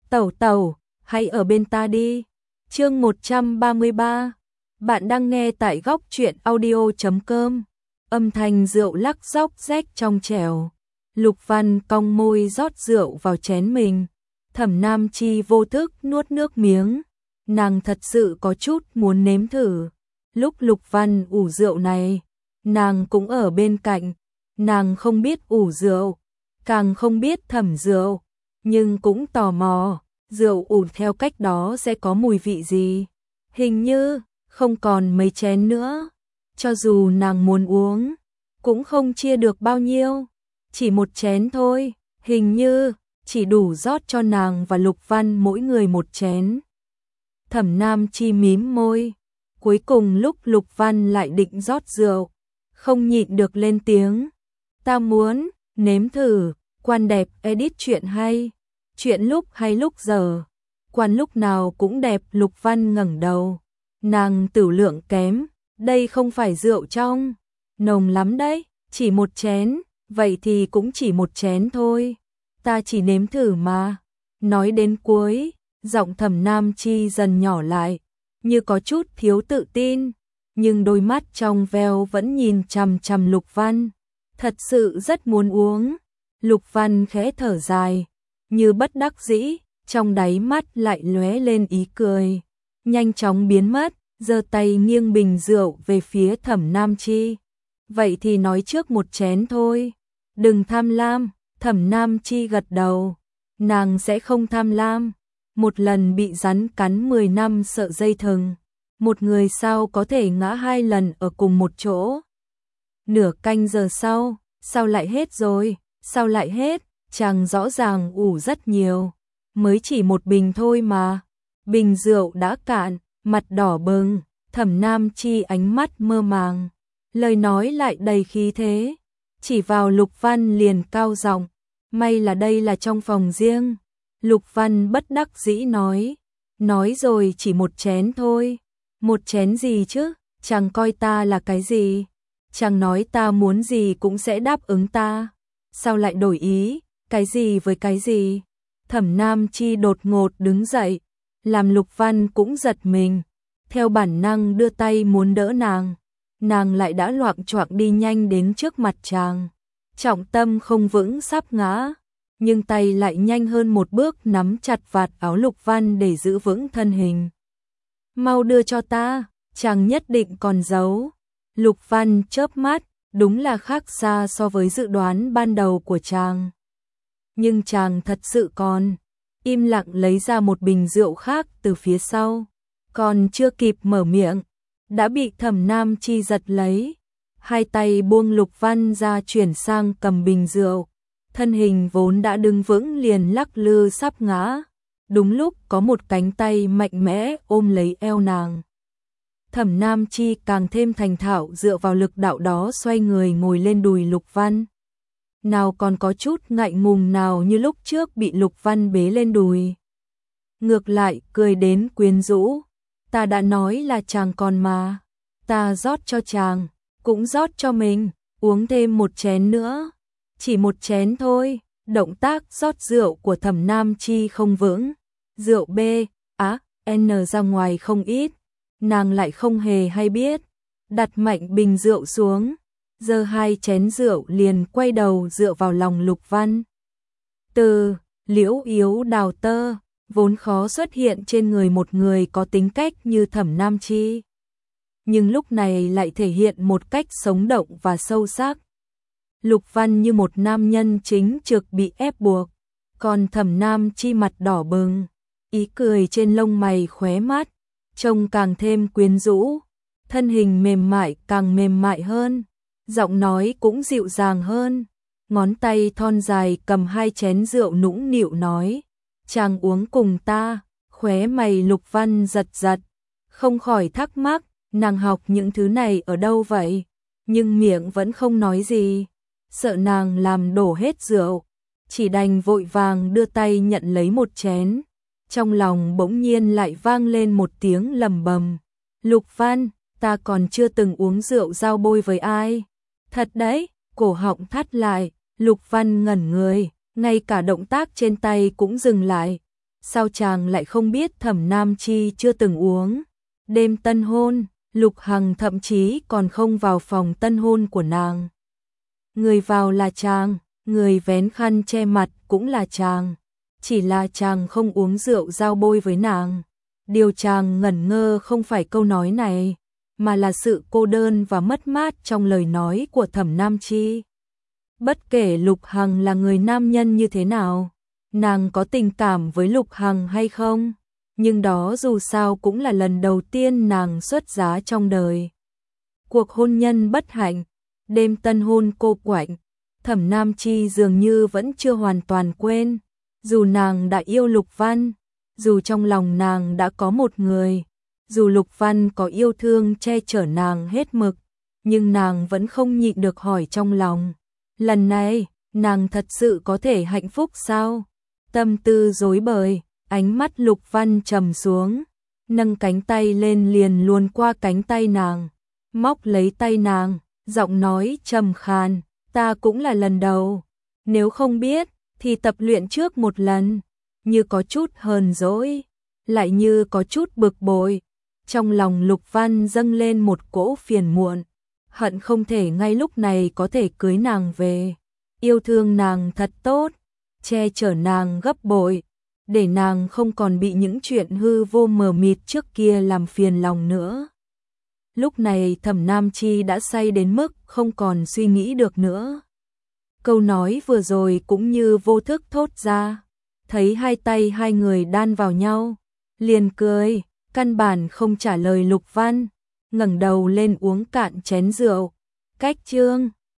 Tẩu tẩu, hãy ở bên ta đi. Chương 133. Bạn đang nghe tại góc truyện audio.com. Âm thanh rượu lắc róc rách trong trẻo. Lục Văn cong môi rót rượu vào chén mình. Thẩm Nam Chi vô thức nuốt nước miếng. Nàng thật sự có chút muốn nếm thử. Lúc Lục Văn ủ rượu này, nàng cũng ở bên cạnh. Nàng không biết ủ rượu, càng không biết thẩm rượu, nhưng cũng tò mò, rượu ủ theo cách đó sẽ có mùi vị gì. Hình như không còn mấy chén nữa, cho dù nàng muốn uống, cũng không chia được bao nhiêu, chỉ một chén thôi, hình như chỉ đủ rót cho nàng và Lục Văn mỗi người một chén. Thẩm Nam Chi mím môi, cuối cùng lúc Lục Văn lại định rót rượu, không nhịn được lên tiếng. Ta muốn nếm thử. Quan đẹp edit chuyện hay, chuyện lúc hay lúc giờ, quan lúc nào cũng đẹp. Lục Văn ngẩng đầu, nàng tửu lượng kém, đây không phải rượu trong, nồng lắm đấy, chỉ một chén, vậy thì cũng chỉ một chén thôi, ta chỉ nếm thử mà. Nói đến cuối, giọng Thẩm Nam Chi dần nhỏ lại, như có chút thiếu tự tin, nhưng đôi mắt trong veo vẫn nhìn chằm chằm Lục Văn, thật sự rất muốn uống. Lục Văn khẽ thở dài, như bất đắc dĩ, trong đáy mắt lại lóe lên ý cười, nhanh chóng biến mất, giơ tay nghiêng bình rượu về phía Thẩm Nam Chi. Vậy thì nói trước một chén thôi, đừng tham lam. Thẩm Nam Chi gật đầu, nàng sẽ không tham lam. Một lần bị rắn cắn 10 năm sợ dây thừng, một người sao có thể ngã 2 lần ở cùng một chỗ. Nửa canh giờ sau, sao lại hết rồi? Sao lại hết? Chàng rõ ràng ủ rất nhiều, mới chỉ một bình thôi mà. Bình rượu đã cạn, mặt đỏ bừng, Thẩm Nam Chi ánh mắt mơ màng, lời nói lại đầy khí thế, chỉ vào Lục Văn liền cao giọng, may là đây là trong phòng riêng. Lục Văn bất đắc dĩ nói rồi chỉ một chén thôi. Một chén gì chứ, chàng coi ta là cái gì? Chàng nói ta muốn gì cũng sẽ đáp ứng ta. Sao lại đổi ý, cái gì với cái gì? Thẩm Nam Chi đột ngột đứng dậy, làm Lục Văn cũng giật mình, theo bản năng đưa tay muốn đỡ nàng lại đã loạng choạng đi nhanh đến trước mặt chàng, trọng tâm không vững sắp ngã, nhưng tay lại nhanh hơn một bước nắm chặt vạt áo Lục Văn để giữ vững thân hình. Mau đưa cho ta, chàng nhất định còn giấu. Lục Văn chớp mắt, đúng là khác xa so với dự đoán ban đầu của chàng. Nhưng chàng thật sự còn, im lặng lấy ra một bình rượu khác từ phía sau, còn chưa kịp mở miệng, đã bị Thẩm Nam Chi giật lấy. Hai tay buông Lục Văn ra chuyển sang cầm bình rượu, thân hình vốn đã đứng vững liền lắc lư sắp ngã. Đúng lúc có một cánh tay mạnh mẽ ôm lấy eo nàng. Thẩm Nam Chi càng thêm thành thạo dựa vào lực đạo đó xoay người ngồi lên đùi Lục Văn. Nào còn có chút ngại ngùng nào như lúc trước bị Lục Văn bế lên đùi. Ngược lại cười đến quyến rũ. Ta đã nói là chàng còn mà. Ta rót cho chàng, cũng rót cho mình, uống thêm một chén nữa. Chỉ một chén thôi. Động tác rót rượu của Thẩm Nam Chi không vững. Rượu B, N ra ngoài không ít. Nàng lại không hề hay biết, đặt mạnh bình rượu xuống, giơ 2 chén rượu liền quay đầu dựa vào lòng Lục Văn. Từ liễu yếu đào tơ, vốn khó xuất hiện trên người một người có tính cách như Thẩm Nam Chi, nhưng lúc này lại thể hiện một cách sống động và sâu sắc. Lục Văn như một nam nhân chính trực bị ép buộc, còn Thẩm Nam Chi mặt đỏ bừng, ý cười trên lông mày khóe mắt, trông càng thêm quyến rũ, thân hình mềm mại càng mềm mại hơn, giọng nói cũng dịu dàng hơn, ngón tay thon dài cầm 2 chén rượu nũng nịu nói, chàng uống cùng ta. Khóe mày Lục Văn giật giật, không khỏi thắc mắc, nàng học những thứ này ở đâu vậy, nhưng miệng vẫn không nói gì, sợ nàng làm đổ hết rượu, chỉ đành vội vàng đưa tay nhận lấy một chén. Trong lòng bỗng nhiên lại vang lên một tiếng lầm bầm. Lục Văn, ta còn chưa từng uống rượu giao bôi với ai. Thật đấy, cổ họng thắt lại, Lục Văn ngẩn người, ngay cả động tác trên tay cũng dừng lại. sao chàng lại không biết Thẩm Nam Chi chưa từng uống. Đêm tân hôn, Lục Hằng thậm chí còn không vào phòng tân hôn của nàng. Người vào là chàng, người vén khăn che mặt cũng là chàng. Chỉ là chàng không uống rượu giao bôi với nàng. Điều chàng ngẩn ngơ không phải câu nói này, mà là sự cô đơn và mất mát trong lời nói của Thẩm Nam Chi. Bất kể Lục Hằng là người nam nhân như thế nào, nàng có tình cảm với Lục Hằng hay không, nhưng đó dù sao cũng là lần đầu tiên nàng xuất giá trong đời. Cuộc hôn nhân bất hạnh, đêm tân hôn cô quạnh, Thẩm Nam Chi dường như vẫn chưa hoàn toàn quên, dù nàng đã yêu Lục Văn, dù trong lòng nàng đã có một người, dù Lục Văn có yêu thương che chở nàng hết mực, nhưng nàng vẫn không nhịn được hỏi trong lòng, lần này, nàng thật sự có thể hạnh phúc sao? Tâm tư rối bời, ánh mắt Lục Văn trầm xuống, nâng cánh tay lên liền luồn qua cánh tay nàng, móc lấy tay nàng, giọng nói trầm khàn, ta cũng là lần đầu, nếu không biết, thì tập luyện trước một lần, như có chút hờn dỗi, lại như có chút bực bội. Trong lòng Lục Văn dâng lên một cỗ phiền muộn, hận không thể ngay lúc này có thể cưới nàng về, yêu thương nàng thật tốt, che chở nàng gấp bội, để nàng không còn bị những chuyện hư vô mờ mịt trước kia làm phiền lòng nữa. Lúc này Thẩm Nam Chi đã say đến mức không còn suy nghĩ được nữa. Câu nói vừa rồi cũng như vô thức thốt ra, thấy hai tay hai người đan vào nhau, liền cười, căn bản không trả lời Lục Văn, ngẩng đầu lên uống cạn chén rượu. Cách chương